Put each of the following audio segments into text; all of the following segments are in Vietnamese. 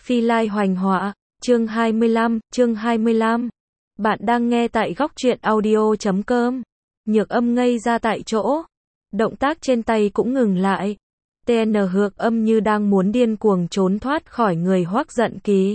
Phi Lai Hoành Họa, chương 25. Bạn đang nghe tại góc truyện audio.com. Nhược Âm ngây ra tại chỗ. Động tác trên tay cũng ngừng lại. TN Nhược Âm như đang muốn điên cuồng trốn thoát khỏi người Hoắc Giận Kỳ.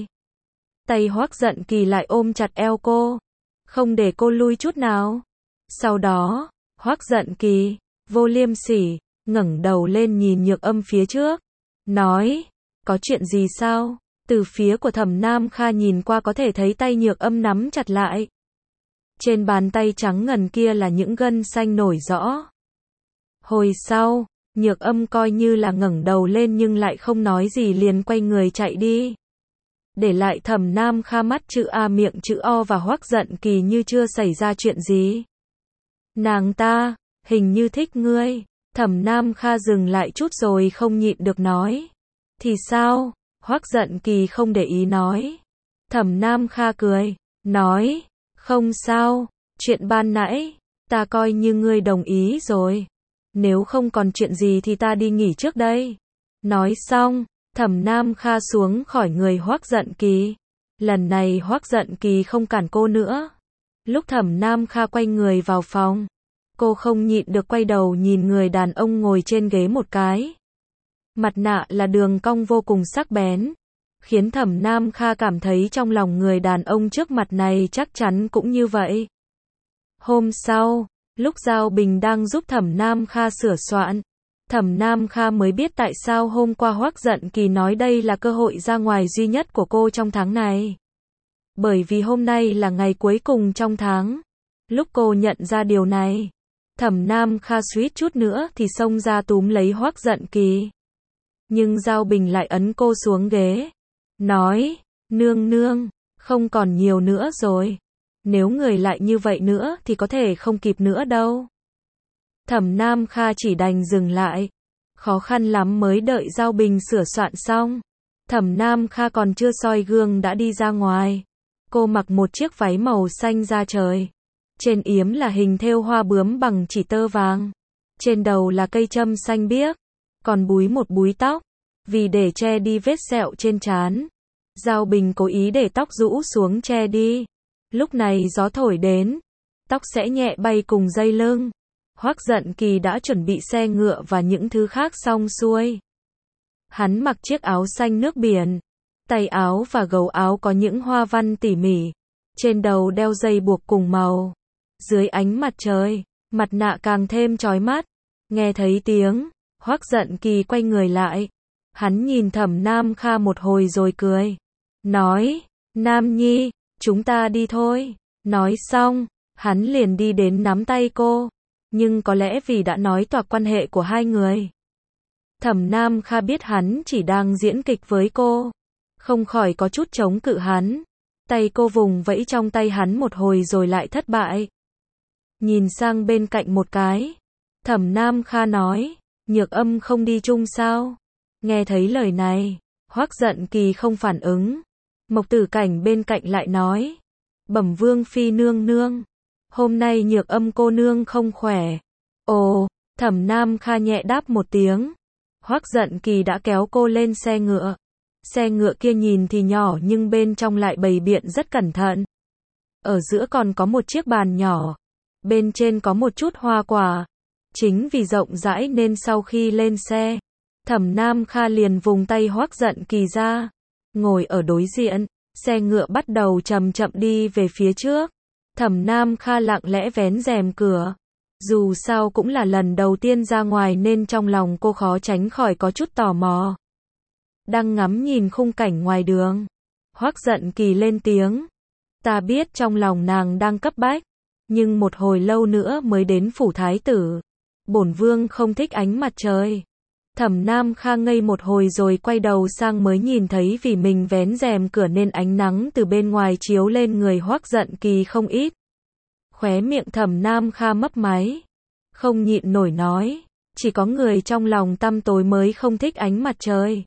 Tay Hoắc Giận Kỳ lại ôm chặt eo cô, không để cô lui chút nào. Sau đó, Hoắc Giận Kỳ, vô liêm sỉ, ngẩng đầu lên nhìn Nhược Âm phía trước. Nói, có chuyện gì sao? Từ phía của Thẩm Nam Kha nhìn qua có thể thấy tay Nhược Âm nắm chặt lại. Trên bàn tay trắng ngần kia là những gân xanh nổi rõ. Hồi sau, Nhược Âm coi như là ngẩng đầu lên nhưng lại không nói gì liền quay người chạy đi. Để lại Thẩm Nam Kha mắt chữ A miệng chữ O và Hoắc Giận Kỳ như chưa xảy ra chuyện gì. Nàng ta, hình như thích ngươi. Thẩm Nam Kha dừng lại chút rồi không nhịn được nói. Thì sao? Hoắc Giận Kỳ không để ý nói. Thẩm Nam Kha cười, nói, không sao, chuyện ban nãy, ta coi như ngươi đồng ý rồi. Nếu không còn chuyện gì thì ta đi nghỉ trước đây. Nói xong, Thẩm Nam Kha xuống khỏi người Hoắc Giận Kỳ. Lần này Hoắc Giận Kỳ không cản cô nữa. Lúc Thẩm Nam Kha quay người vào phòng, cô không nhịn được quay đầu nhìn người đàn ông ngồi trên ghế một cái. Mặt nạ là đường cong vô cùng sắc bén, khiến Thẩm Nam Kha cảm thấy trong lòng người đàn ông trước mặt này chắc chắn cũng như vậy. Hôm sau, lúc Giao Bình đang giúp Thẩm Nam Kha sửa soạn, Thẩm Nam Kha mới biết tại sao hôm qua Hoắc Giận Kỳ nói đây là cơ hội ra ngoài duy nhất của cô trong tháng này. Bởi vì hôm nay là ngày cuối cùng trong tháng. Lúc cô nhận ra điều này, Thẩm Nam Kha suýt chút nữa thì xông ra túm lấy Hoắc Giận Kỳ. Nhưng Giao Bình lại ấn cô xuống ghế. Nói, nương nương, không còn nhiều nữa rồi. Nếu người lại như vậy nữa thì có thể không kịp nữa đâu. Thẩm Nam Kha chỉ đành dừng lại. Khó khăn lắm mới đợi Giao Bình sửa soạn xong. Thẩm Nam Kha còn chưa soi gương đã đi ra ngoài. Cô mặc một chiếc váy màu xanh da trời. Trên yếm là hình thêu hoa bướm bằng chỉ tơ vàng. Trên đầu là cây châm xanh biếc. Còn búi một búi tóc. Vì để che đi vết sẹo trên trán, Giao Bình cố ý để tóc rũ xuống che đi. Lúc này gió thổi đến, tóc sẽ nhẹ bay cùng dây lưng. Hoắc Giận Kỳ đã chuẩn bị xe ngựa và những thứ khác xong xuôi. Hắn mặc chiếc áo xanh nước biển. Tay áo và gấu áo có những hoa văn tỉ mỉ. Trên đầu đeo dây buộc cùng màu. Dưới ánh mặt trời, mặt nạ càng thêm chói mắt. Nghe thấy tiếng, Hoắc Giận Kỳ quay người lại. Hắn nhìn Thẩm Nam Kha một hồi rồi cười. Nói, Nam Nhi, chúng ta đi thôi. Nói xong, hắn liền đi đến nắm tay cô. Nhưng có lẽ vì đã nói toạc quan hệ của hai người. Thẩm Nam Kha biết hắn chỉ đang diễn kịch với cô. Không khỏi có chút chống cự hắn. Tay cô vùng vẫy trong tay hắn một hồi rồi lại thất bại. Nhìn sang bên cạnh một cái. Thẩm Nam Kha nói, Nhược Âm không đi chung sao? Nghe thấy lời này, Hoắc Giận Kỳ không phản ứng. Mộc Tử Cảnh bên cạnh lại nói, bẩm Vương Phi nương nương, hôm nay Nhược Âm cô nương không khỏe. Ồ, Thẩm Nam Kha nhẹ đáp một tiếng. Hoắc Giận Kỳ đã kéo cô lên xe ngựa. Xe ngựa kia nhìn thì nhỏ nhưng bên trong lại bày biện rất cẩn thận. Ở giữa còn có một chiếc bàn nhỏ. Bên trên có một chút hoa quả. Chính vì rộng rãi nên sau khi lên xe, Thẩm Nam Kha liền vùng tay Hoắc Giận Kỳ ra. Ngồi ở đối diện, xe ngựa bắt đầu chậm chậm đi về phía trước. Thẩm Nam Kha lặng lẽ vén rèm cửa. Dù sao cũng là lần đầu tiên ra ngoài nên trong lòng cô khó tránh khỏi có chút tò mò. Đang ngắm nhìn khung cảnh ngoài đường, Hoắc Giận Kỳ lên tiếng. Ta biết trong lòng nàng đang cấp bách, nhưng một hồi lâu nữa mới đến phủ thái tử. Bổn vương không thích ánh mặt trời. Thẩm Nam Kha ngây một hồi rồi quay đầu sang mới nhìn thấy vì mình vén rèm cửa nên ánh nắng từ bên ngoài chiếu lên người Hoắc Giận Kỳ không ít. Khóe miệng Thẩm Nam Kha mấp máy. Không nhịn nổi nói, chỉ có người trong lòng tăm tối mới không thích ánh mặt trời.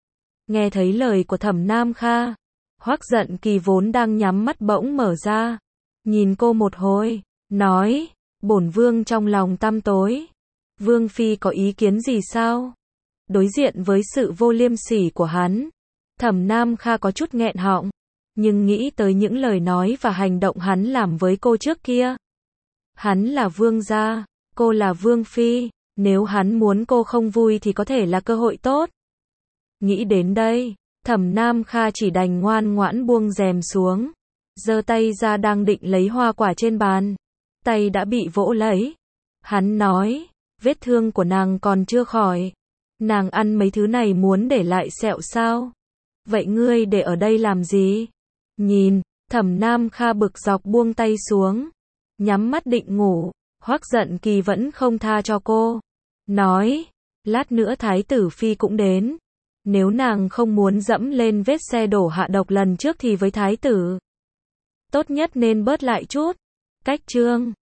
Nghe thấy lời của Thẩm Nam Kha, Hoắc Giận Kỳ vốn đang nhắm mắt bỗng mở ra. Nhìn cô một hồi, nói, bổn vương trong lòng tăm tối. Vương Phi có ý kiến gì sao? Đối diện với sự vô liêm sỉ của hắn, Thẩm Nam Kha có chút nghẹn họng, nhưng nghĩ tới những lời nói và hành động hắn làm với cô trước kia. Hắn là vương gia, cô là vương phi, nếu hắn muốn cô không vui thì có thể là cơ hội tốt. Nghĩ đến đây, Thẩm Nam Kha chỉ đành ngoan ngoãn buông rèm xuống, giơ tay ra đang định lấy hoa quả trên bàn, tay đã bị vỗ lấy. Hắn nói, vết thương của nàng còn chưa khỏi, nàng ăn mấy thứ này muốn để lại sẹo sao? Vậy ngươi để ở đây làm gì? Nhìn, Thẩm Nam Kha bực dọc buông tay xuống, nhắm mắt định ngủ. Hoắc Giận Kỳ vẫn không tha cho cô, nói, lát nữa thái tử phi cũng đến, nếu nàng không muốn dẫm lên vết xe đổ hạ độc lần trước thì với thái tử tốt nhất nên bớt lại chút. Cách chương